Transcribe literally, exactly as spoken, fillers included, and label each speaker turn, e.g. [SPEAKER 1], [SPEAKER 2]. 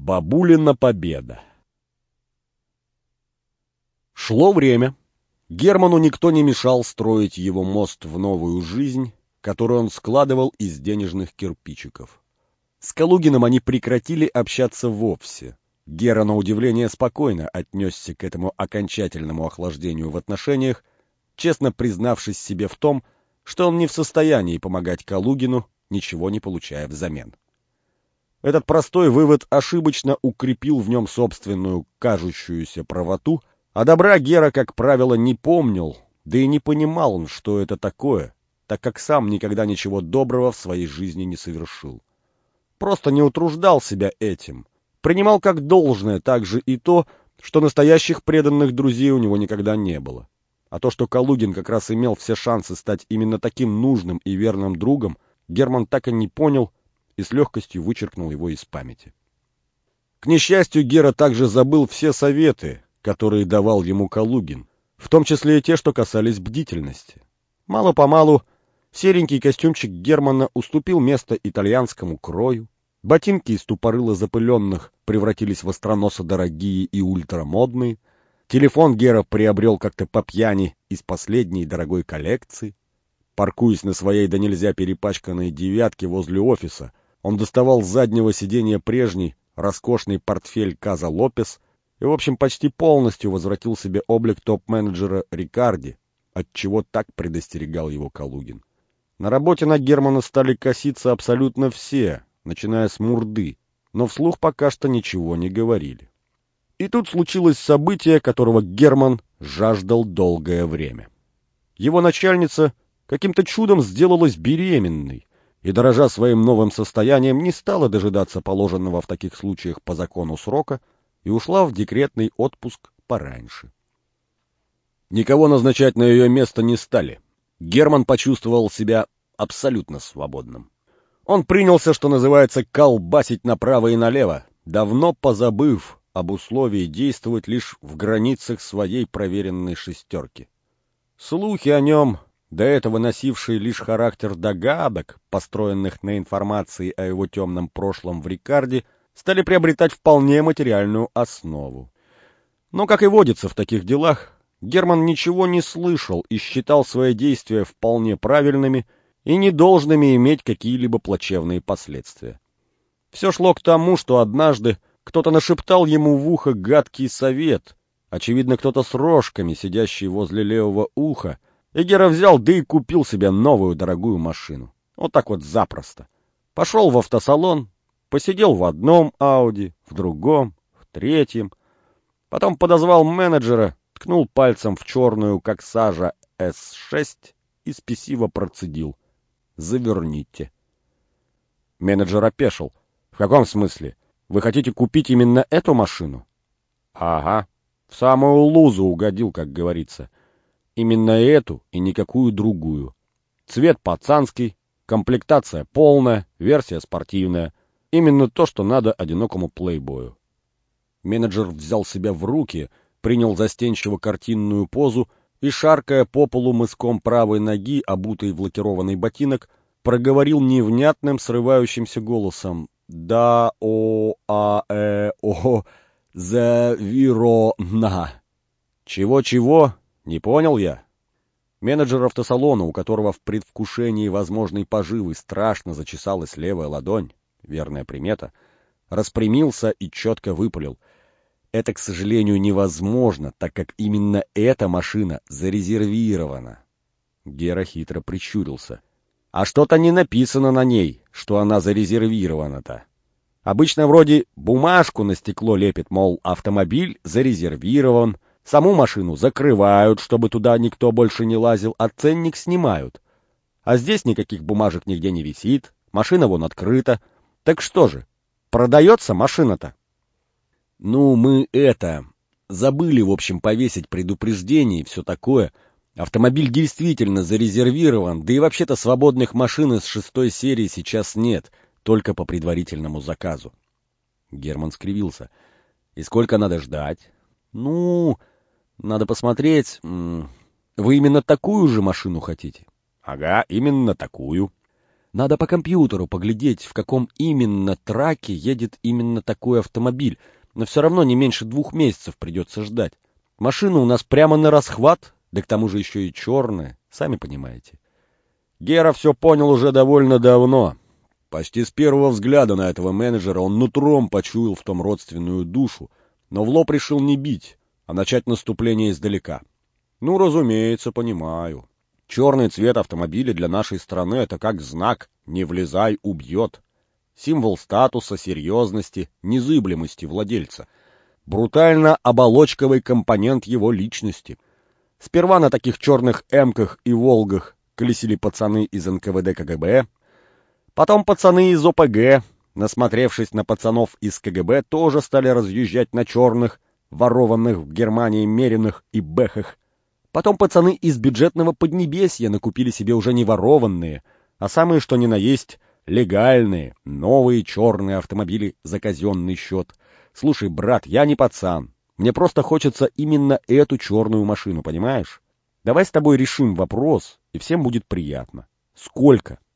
[SPEAKER 1] Бабулина победа. Шло время. Герману никто не мешал строить его мост в новую жизнь, которую он складывал из денежных кирпичиков. С Калугиным они прекратили общаться вовсе. Гера, на удивление, спокойно отнесся к этому окончательному охлаждению в отношениях, честно признавшись себе в том, что он не в состоянии помогать Калугину, ничего не получая взамен. Этот простой вывод ошибочно укрепил в нем собственную кажущуюся правоту, а добра Гера, как правило, не помнил, да и не понимал он, что это такое, так как сам никогда ничего доброго в своей жизни не совершил. Просто не утруждал себя этим, принимал как должное также и то, что настоящих преданных друзей у него никогда не было. А то, что Калугин как раз имел все шансы стать именно таким нужным и верным другом, Герман так и не понял и с легкостью вычеркнул его из памяти. К несчастью, Гера также забыл все советы, которые давал ему Калугин, в том числе и те, что касались бдительности. Мало-помалу серенький костюмчик Германа уступил место итальянскому крою, ботинки из тупорыла запыленных превратились в остроносо дорогие и ультрамодные, телефон Гера приобрел как-то по пьяни из последней дорогой коллекции. Паркуясь на своей да нельзя перепачканной девятке возле офиса, он доставал с заднего сиденья прежний, роскошный портфель Каза Лопес и, в общем, почти полностью возвратил себе облик топ-менеджера Рикарди, отчего так предостерегал его Калугин. На работе на Германа стали коситься абсолютно все, начиная с Мурды, но вслух пока что ничего не говорили. И тут случилось событие, которого Герман жаждал долгое время. Его начальница каким-то чудом сделалась беременной, и, дорожа своим новым состоянием, не стала дожидаться положенного в таких случаях по закону срока и ушла в декретный отпуск пораньше. Никого назначать на ее место не стали. Герман почувствовал себя абсолютно свободным. Он принялся, что называется, колбасить направо и налево, давно позабыв об условии действовать лишь в границах своей проверенной шестерки. Слухи о нем, до этого носившие лишь характер догадок, построенных на информации о его темном прошлом в Рикарди, стали приобретать вполне материальную основу. Но, как и водится в таких делах, Герман ничего не слышал и считал свои действия вполне правильными и не должными иметь какие-либо плачевные последствия. Все шло к тому, что однажды кто-то нашептал ему в ухо гадкий совет, очевидно, кто-то с рожками, сидящий возле левого уха, и Гера взял, да и купил себе новую дорогую машину. Вот так вот запросто. Пошел в автосалон, посидел в одном Ауди, в другом, в третьем. Потом подозвал менеджера, ткнул пальцем в черную, как сажа, эс шесть и спесиво процедил: «Заверните». Менеджер опешил. «В каком смысле? Вы хотите купить именно эту машину?» «Ага, в самую лузу угодил, как говорится. Именно эту и никакую другую. Цвет пацанский, комплектация полная, версия спортивная. Именно то, что надо одинокому плейбою». Менеджер взял себя в руки, принял застенчиво картинную позу и, шаркая по полу мыском правой ноги, обутой в лакированный ботинок, проговорил невнятным срывающимся голосом: «Да, о, а, э, о, завирона». «Чего-чего? Не понял я». Менеджер автосалона, у которого в предвкушении возможной поживы страшно зачесалась левая ладонь, верная примета, распрямился и четко выпалил: «Это, к сожалению, невозможно, так как именно эта машина зарезервирована». Гера хитро прищурился. «А что-то не написано на ней, что она зарезервирована-то. Обычно вроде бумажку на стекло лепит, мол, автомобиль зарезервирован, саму машину закрывают, чтобы туда никто больше не лазил, а ценник снимают. А здесь никаких бумажек нигде не висит, машина вон открыта. Так что же, продается машина-то?» «Ну, мы это... забыли, в общем, повесить предупреждение и все такое. Автомобиль действительно зарезервирован, да и вообще-то свободных машин из шестой серии сейчас нет, только по предварительному заказу». Герман скривился. «И сколько надо ждать?» «Ну, надо посмотреть. Вы именно такую же машину хотите?» «Ага, именно такую». Надо по компьютеру поглядеть, в каком именно траке едет именно такой автомобиль, но все равно не меньше двух месяцев придется ждать. Машина у нас прямо на расхват, да к тому же еще и черная, сами понимаете. Гера все понял уже довольно давно. Почти с первого взгляда на этого менеджера он нутром почуял в том родственную душу, но в лоб решил не бить, а начать наступление издалека. Ну, разумеется, понимаю. Черный цвет автомобиля для нашей страны — это как знак «не влезай, убьет». Символ статуса, серьезности, незыблемости владельца. Брутально оболочковый компонент его личности. Сперва на таких черных эмках и волгах колесили пацаны из эн ка вэ дэ ка гэ бэ, потом пацаны из о пэ гэ, насмотревшись на пацанов из ка гэ бэ, тоже стали разъезжать на черных, ворованных в Германии мериных и бэхах. Потом пацаны из бюджетного Поднебесья накупили себе уже не ворованные, а самые что ни на есть легальные, новые черные автомобили за казенный счет. Слушай, брат, я не пацан. Мне просто хочется именно эту черную машину, понимаешь? Давай с тобой решим вопрос, и всем будет приятно. Сколько?